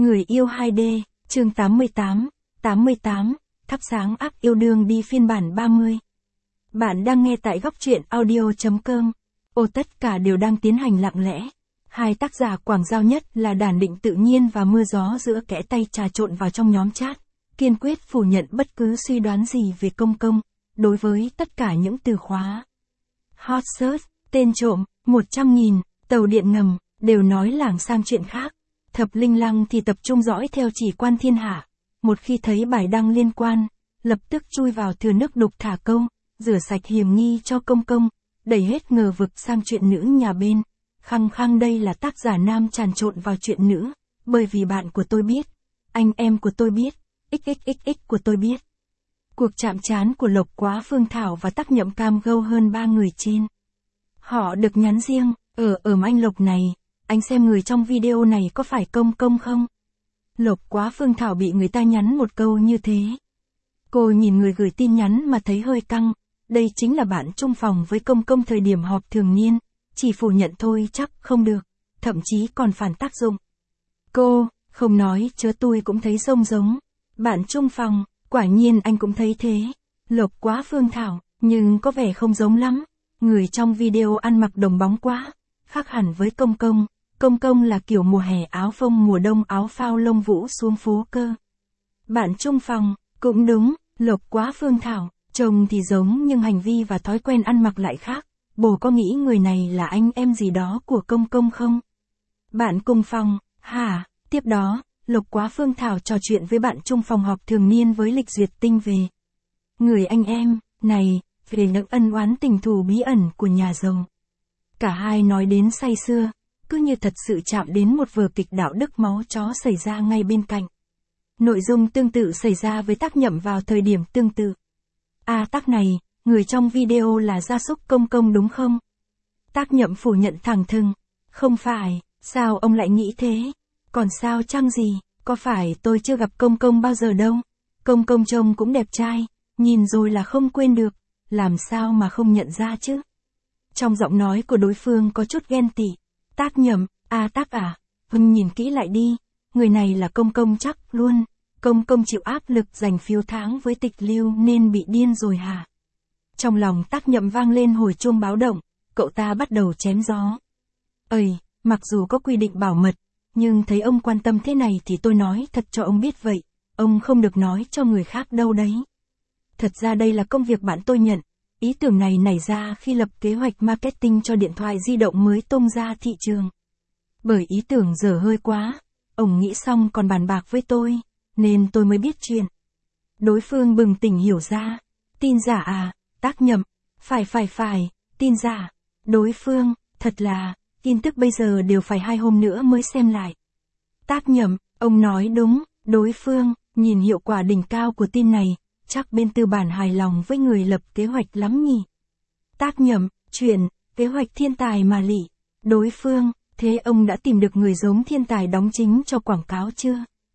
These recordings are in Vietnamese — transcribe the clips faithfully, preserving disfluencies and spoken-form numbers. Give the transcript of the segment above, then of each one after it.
Người yêu hai D, chương tám mươi tám, tám mươi tám, thắp sáng ác yêu đương đi phiên bản ba mươi. Bạn đang nghe tại góc truyện audio.com. Ô tất cả đều đang tiến hành lặng lẽ. Hai tác giả quảng giao nhất là Đản Định Tự Nhiên và Mưa Gió giữa kẽ tay trà trộn vào trong nhóm chat, kiên quyết phủ nhận bất cứ suy đoán gì về công công, đối với tất cả những từ khóa. Hot search, tên trộm, một trăm nghìn, tàu điện ngầm, đều nói lảng sang chuyện khác. Thập Linh Lăng thì tập trung dõi theo chỉ quan thiên hạ. Một khi thấy bài đăng liên quan, lập tức chui vào thừa nước đục thả câu, rửa sạch hiểm nghi cho công công, đẩy hết ngờ vực sang chuyện nữ nhà bên. Khăng khăng đây là tác giả nam tràn trộn vào chuyện nữ, bởi vì bạn của tôi biết, anh em của tôi biết, xxxx của tôi biết. Cuộc chạm trán của Lộc Quá Phương Thảo và Tác Nhậm cam gâu hơn ba người trên. Họ được nhắn riêng, ở ởm anh Lộc này, anh xem người trong video này có phải công công không? Lộc Quá Phương Thảo bị người ta nhắn một câu như thế. Cô nhìn người gửi tin nhắn mà thấy hơi căng, đây chính là bạn chung phòng với công công thời điểm họp thường niên, chỉ phủ nhận thôi chắc không được, thậm chí còn phản tác dụng. Cô, không nói chớ tôi cũng thấy sông giống, bạn chung phòng, quả nhiên anh cũng thấy thế. Lộc Quá Phương Thảo, nhưng có vẻ không giống lắm, người trong video ăn mặc đồng bóng quá, khác hẳn với công công. Công công là kiểu mùa hè áo phông, mùa đông áo phao lông vũ xuống phố cơ. Bạn chung phòng, cũng đúng, Lộc Quá Phương Thảo, trông thì giống nhưng hành vi và thói quen ăn mặc lại khác. Bồ có nghĩ người này là anh em gì đó của công công không? Bạn cùng phòng, hả? Tiếp đó, Lộc Quá Phương Thảo trò chuyện với bạn chung phòng họp thường niên với Lịch Duyệt Tinh về người anh em này, về những ân oán tình thù bí ẩn của nhà giàu. Cả hai nói đến say sưa, cứ như thật sự chạm đến một vở kịch đạo đức máu chó xảy ra ngay bên cạnh. Nội dung tương tự xảy ra với Tác Nhậm vào thời điểm tương tự. À Tác này, người trong video là gia súc công công đúng không? Tác Nhậm phủ nhận thẳng thừng. Không phải, sao ông lại nghĩ thế? Còn sao chăng gì, có phải tôi chưa gặp công công bao giờ đâu. Công công trông cũng đẹp trai, nhìn rồi là không quên được, làm sao mà không nhận ra chứ? Trong giọng nói của đối phương có chút ghen tị. Tác Nhậm, à Tác à, Hưng nhìn kỹ lại đi, người này là công công chắc luôn, công công chịu áp lực giành phiếu tháng với Tịch Lưu nên bị điên rồi hả? Trong lòng Tác Nhậm vang lên hồi chuông báo động, cậu ta bắt đầu chém gió. Ơi, mặc dù có quy định bảo mật, nhưng thấy ông quan tâm thế này thì tôi nói thật cho ông biết vậy, ông không được nói cho người khác đâu đấy. Thật ra đây là công việc bạn tôi nhận. Ý tưởng này nảy ra khi lập kế hoạch marketing cho điện thoại di động mới tung ra thị trường. Bởi ý tưởng dở hơi quá, ông nghĩ xong còn bàn bạc với tôi, nên tôi mới biết chuyện. Đối phương bừng tỉnh hiểu ra. Tin giả à, Tác Nhậm, phải phải phải, tin giả. Đối phương, thật là, tin tức bây giờ đều phải hai hôm nữa mới xem lại. Tác Nhậm, ông nói đúng, đối phương, nhìn hiệu quả đỉnh cao của tin này. Chắc bên tư bản hài lòng với người lập kế hoạch lắm nhỉ. Tác Nhậm, chuyện, kế hoạch thiên tài mà lị. Đối phương, thế ông đã tìm được người giống thiên tài đóng chính cho quảng cáo chưa?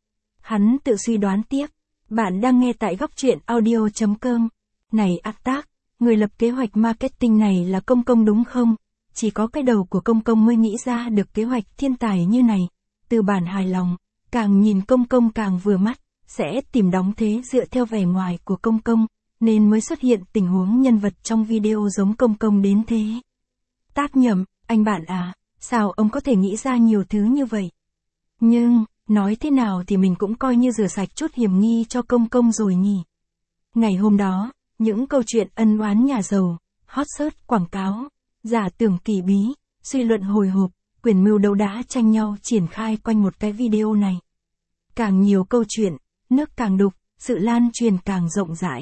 Hắn tự suy đoán tiếp. Bạn đang nghe tại góc truyện audio.com. Này ác Tác, người lập kế hoạch marketing này là công công đúng không? Chỉ có cái đầu của công công mới nghĩ ra được kế hoạch thiên tài như này. Tư bản hài lòng, càng nhìn công công càng vừa mắt. Sẽ tìm đóng thế dựa theo vẻ ngoài của công công, nên mới xuất hiện tình huống nhân vật trong video giống công công đến thế. Tác Nhậm, anh bạn à, sao ông có thể nghĩ ra nhiều thứ như vậy? Nhưng, nói thế nào thì mình cũng coi như rửa sạch chút hiểm nghi cho công công rồi nhỉ. Ngày hôm đó, những câu chuyện ân oán nhà giàu, hot search quảng cáo, giả tưởng kỳ bí, suy luận hồi hộp, quyền mưu đấu đá tranh nhau triển khai quanh một cái video này. Càng nhiều câu chuyện, nước càng đục, sự lan truyền càng rộng rãi.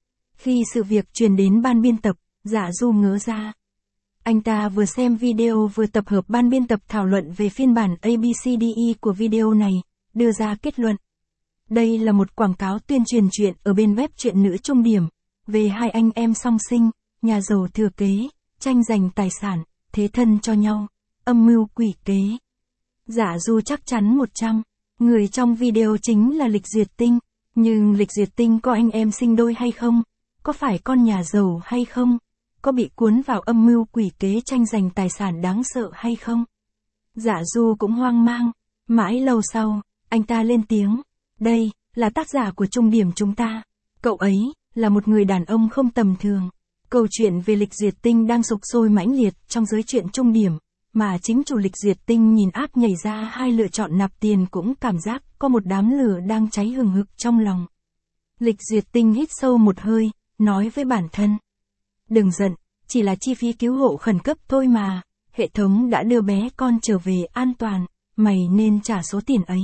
Khi sự việc truyền đến ban biên tập, Dạ Du ngớ ra. Anh ta vừa xem video vừa tập hợp ban biên tập thảo luận về phiên bản A B C D E của video này, đưa ra kết luận. Đây là một quảng cáo tuyên truyền chuyện ở bên web Chuyện Nữ Trung Điểm, về hai anh em song sinh, nhà giàu thừa kế, tranh giành tài sản, thế thân cho nhau, âm mưu quỷ kế. Dạ Du chắc chắn một trăm. Người trong video chính là Lịch Duyệt Tinh, nhưng Lịch Duyệt Tinh có anh em sinh đôi hay không? Có phải con nhà giàu hay không? Có bị cuốn vào âm mưu quỷ kế tranh giành tài sản đáng sợ hay không? Dạ Du cũng hoang mang, mãi lâu sau, Anh ta lên tiếng. Đây, là tác giả của Trung điểm chúng ta. Cậu ấy, là một người đàn ông không tầm thường. Câu chuyện về Lịch Duyệt Tinh đang sục sôi mãnh liệt trong giới truyện Trung điểm, mà chính chủ Lịch Duyệt Tinh nhìn app nhảy ra hai lựa chọn nạp tiền cũng cảm giác có một đám lửa đang cháy hừng hực trong lòng. Lịch Duyệt Tinh hít sâu một hơi, nói với bản thân. Đừng giận, chỉ là chi phí cứu hộ khẩn cấp thôi mà, hệ thống đã đưa bé con trở về an toàn, mày nên trả số tiền ấy.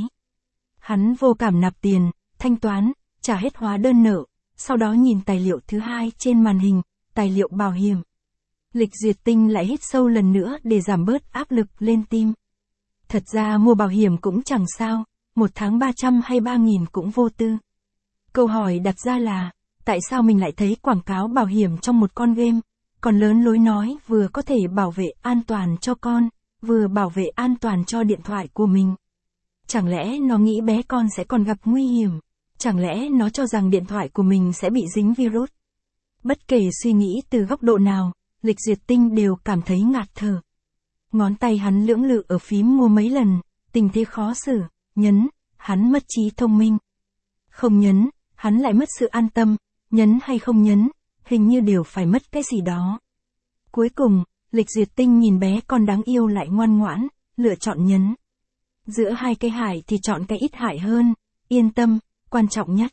Hắn vô cảm nạp tiền, thanh toán, trả hết hóa đơn nợ, sau đó nhìn tài liệu thứ hai trên màn hình, tài liệu bảo hiểm. Lịch Duyệt Tinh lại hít sâu lần nữa để giảm bớt áp lực lên tim. Thật ra mua bảo hiểm cũng chẳng sao, một tháng ba trăm hay ba nghìn cũng vô tư. Câu hỏi đặt ra là, tại sao mình lại thấy quảng cáo bảo hiểm trong một con game, còn lớn lối nói vừa có thể bảo vệ an toàn cho con, vừa bảo vệ an toàn cho điện thoại của mình. Chẳng lẽ nó nghĩ bé con sẽ còn gặp nguy hiểm? Chẳng lẽ nó cho rằng điện thoại của mình sẽ bị dính virus? Bất kể suy nghĩ từ góc độ nào, Lịch Duyệt Tinh đều cảm thấy ngạt thở. Ngón tay hắn lưỡng lự ở phím mua mấy lần, tình thế khó xử, nhấn, hắn mất trí thông minh. Không nhấn, hắn lại mất sự an tâm, nhấn hay không nhấn, hình như đều phải mất cái gì đó. Cuối cùng, Lịch Duyệt Tinh nhìn bé con đáng yêu lại ngoan ngoãn, lựa chọn nhấn. Giữa hai cái hại thì chọn cái ít hại hơn, yên tâm, quan trọng nhất.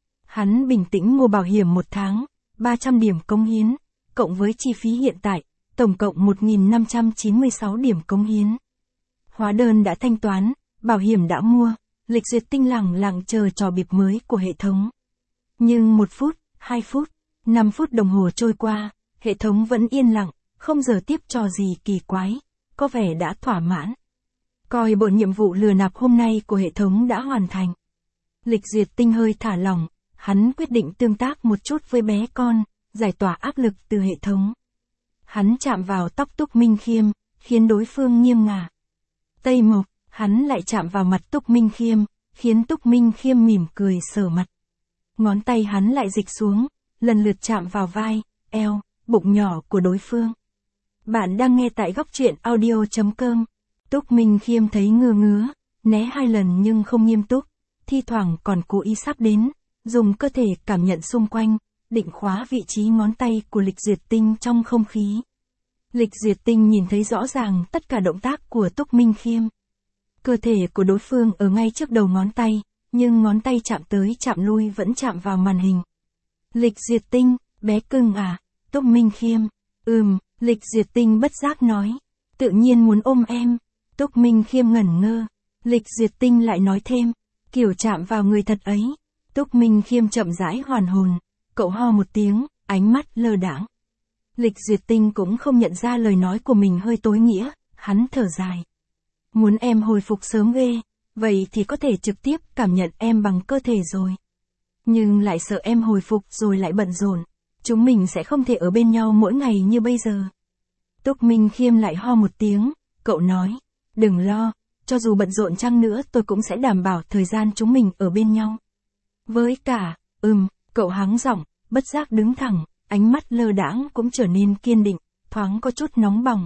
Hắn bình tĩnh mua bảo hiểm một tháng, ba trăm điểm cống hiến, cộng với chi phí hiện tại, tổng cộng một nghìn năm trăm chín mươi sáu điểm cống hiến. Hóa đơn đã thanh toán, bảo hiểm đã mua, Lịch Duyệt Tinh lẳng lặng chờ trò bịp mới của hệ thống. Nhưng một phút, hai phút, năm phút đồng hồ trôi qua, hệ thống vẫn yên lặng, không giờ tiếp trò gì kỳ quái, có vẻ đã thỏa mãn. Coi bộ nhiệm vụ lừa nạp hôm nay của hệ thống đã hoàn thành. Lịch Duyệt Tinh hơi thả lỏng, hắn quyết định tương tác một chút với bé con, giải tỏa áp lực từ hệ thống. Hắn chạm vào tóc Túc Minh Khiêm, khiến đối phương nghiêng ngả. Tây Mộc, hắn lại chạm vào mặt Túc Minh Khiêm, khiến Túc Minh Khiêm mỉm cười sờ mặt. Ngón tay hắn lại dịch xuống, lần lượt chạm vào vai, eo, bụng nhỏ của đối phương. Bạn đang nghe tại góc truyện audio chấm com. Túc Minh Khiêm thấy ngơ ngứa, né hai lần nhưng không nghiêm túc, thi thoảng còn cố ý sắp đến, dùng cơ thể cảm nhận xung quanh, định khóa vị trí ngón tay của Lịch Duyệt Tinh trong không khí. Lịch Duyệt Tinh nhìn thấy rõ ràng tất cả động tác của Túc Minh Khiêm. Cơ thể của đối phương ở ngay trước đầu ngón tay, nhưng ngón tay chạm tới chạm lui vẫn chạm vào màn hình. Lịch Duyệt Tinh, bé cưng à, Túc Minh Khiêm, ừm, Lịch Duyệt Tinh bất giác nói, tự nhiên muốn ôm em. Túc Minh Khiêm ngẩn ngơ, Lịch Duyệt Tinh lại nói thêm, kiểu chạm vào người thật ấy. Túc Minh Khiêm chậm rãi hoàn hồn, cậu ho một tiếng, ánh mắt lơ đãng. Lịch Duyệt Tinh cũng không nhận ra lời nói của mình hơi tối nghĩa, hắn thở dài. Muốn em hồi phục sớm ghê, vậy thì có thể trực tiếp cảm nhận em bằng cơ thể rồi. Nhưng lại sợ em hồi phục rồi lại bận rộn, chúng mình sẽ không thể ở bên nhau mỗi ngày như bây giờ. Túc Minh Khiêm lại ho một tiếng, cậu nói, đừng lo, cho dù bận rộn chăng nữa tôi cũng sẽ đảm bảo thời gian chúng mình ở bên nhau. Với cả, ừm, cậu hắng giọng, bất giác đứng thẳng, ánh mắt lơ đãng cũng trở nên kiên định, thoáng có chút nóng bỏng.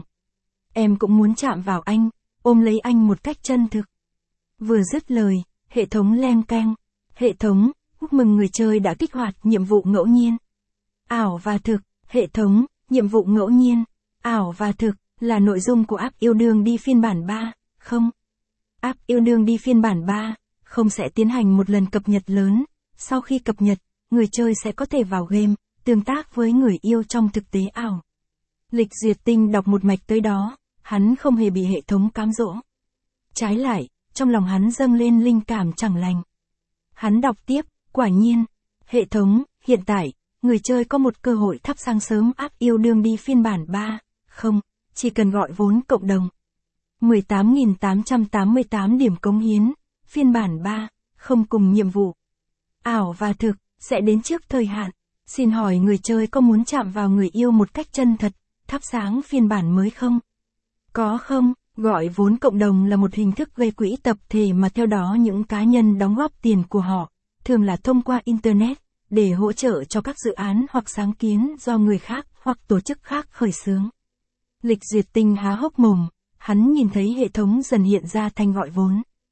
Em cũng muốn chạm vào anh, ôm lấy anh một cách chân thực. Vừa dứt lời, hệ thống leng keng. Hệ thống, chúc mừng người chơi đã kích hoạt nhiệm vụ ngẫu nhiên. Ảo và thực, hệ thống, nhiệm vụ ngẫu nhiên. Ảo và thực, là nội dung của app Yêu Đương Đi phiên bản ba, không. App Yêu Đương Đi phiên bản ba, không sẽ tiến hành một lần cập nhật lớn. Sau khi cập nhật, người chơi sẽ có thể vào game, tương tác với người yêu trong thực tế ảo. Lịch Duyệt Tinh đọc một mạch tới đó, hắn không hề bị hệ thống cám dỗ. Trái lại, trong lòng hắn dâng lên linh cảm chẳng lành. Hắn đọc tiếp, quả nhiên, hệ thống, hiện tại, người chơi có một cơ hội thắp sáng sớm app Yêu Đương Đi phiên bản ba, không, chỉ cần gọi vốn cộng đồng. mười tám nghìn tám trăm tám mươi tám điểm cống hiến, phiên bản ba, không cùng nhiệm vụ. Ảo và thực, sẽ đến trước thời hạn. Xin hỏi người chơi có muốn chạm vào người yêu một cách chân thật, thắp sáng phiên bản mới không? Có không? Gọi vốn cộng đồng là một hình thức gây quỹ tập thể mà theo đó những cá nhân đóng góp tiền của họ, thường là thông qua Internet, để hỗ trợ cho các dự án hoặc sáng kiến do người khác hoặc tổ chức khác khởi xướng. Lịch Duyệt Tinh há hốc mồm, hắn nhìn thấy hệ thống dần hiện ra thanh gọi vốn.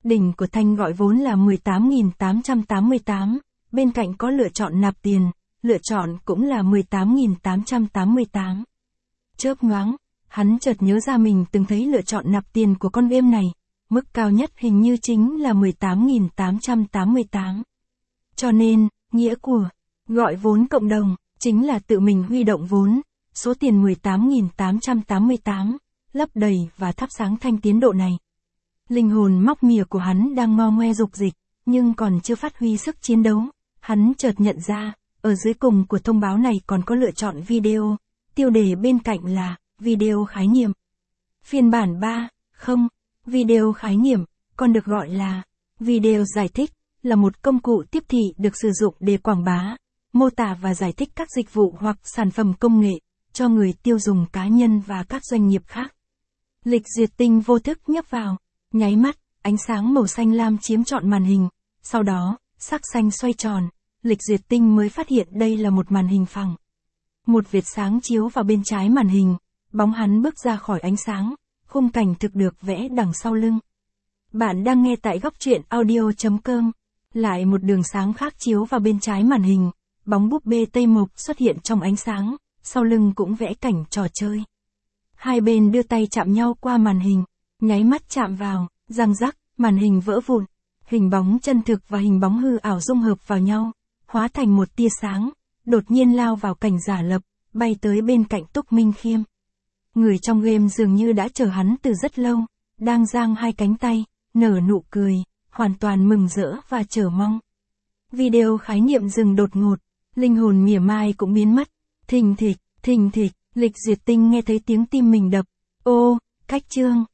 Đỉnh của thanh gọi vốn là mười tám nghìn tám trăm tám mươi tám, bên cạnh có lựa chọn nạp tiền, lựa chọn cũng là mười tám nghìn tám trăm tám mươi tám. Chớp nhoáng, hắn chợt nhớ ra mình từng thấy lựa chọn nạp tiền của con game này, mức cao nhất hình như chính là mười tám nghìn tám trăm tám mươi tám. Cho nên, nghĩa của gọi vốn cộng đồng chính là tự mình huy động vốn, số tiền mười tám nghìn tám trăm tám mươi tám, lấp đầy và thắp sáng thanh tiến độ này. Linh hồn móc mỉa của hắn đang ngo ngoe dục dịch, nhưng còn chưa phát huy sức chiến đấu. Hắn chợt nhận ra, ở dưới cùng của thông báo này còn có lựa chọn video, tiêu đề bên cạnh là video khái niệm. Phiên bản ba, không, video khái niệm, còn được gọi là video giải thích, là một công cụ tiếp thị được sử dụng để quảng bá, mô tả và giải thích các dịch vụ hoặc sản phẩm công nghệ cho người tiêu dùng cá nhân và các doanh nghiệp khác. Lịch duyệt tinh vô thức nhấp vào, nháy mắt, ánh sáng màu xanh lam chiếm trọn màn hình, sau đó, sắc xanh xoay tròn, lịch duyệt tinh mới phát hiện đây là một màn hình phẳng. Một vệt sáng chiếu vào bên trái màn hình, bóng hắn bước ra khỏi ánh sáng, khung cảnh thực được vẽ đằng sau lưng. Bạn đang nghe tại góc truyện audio.com. Lại một đường sáng khác chiếu vào bên trái màn hình, bóng búp bê Tây Mộc xuất hiện trong ánh sáng, sau lưng cũng vẽ cảnh trò chơi. Hai bên đưa tay chạm nhau qua màn hình, nháy mắt chạm vào, răng rắc, màn hình vỡ vụn. Hình bóng chân thực và hình bóng hư ảo dung hợp vào nhau, hóa thành một tia sáng, đột nhiên lao vào cảnh giả lập, bay tới bên cạnh Túc Minh Khiêm. Người trong game dường như đã chờ hắn từ rất lâu, đang giang hai cánh tay, nở nụ cười, hoàn toàn mừng rỡ và chờ mong. Video khái niệm dừng đột ngột, linh hồn mỉa mai cũng biến mất. Thình thịch, thình thịch, lịch duyệt tinh nghe thấy tiếng tim mình đập. Ô, cách chương.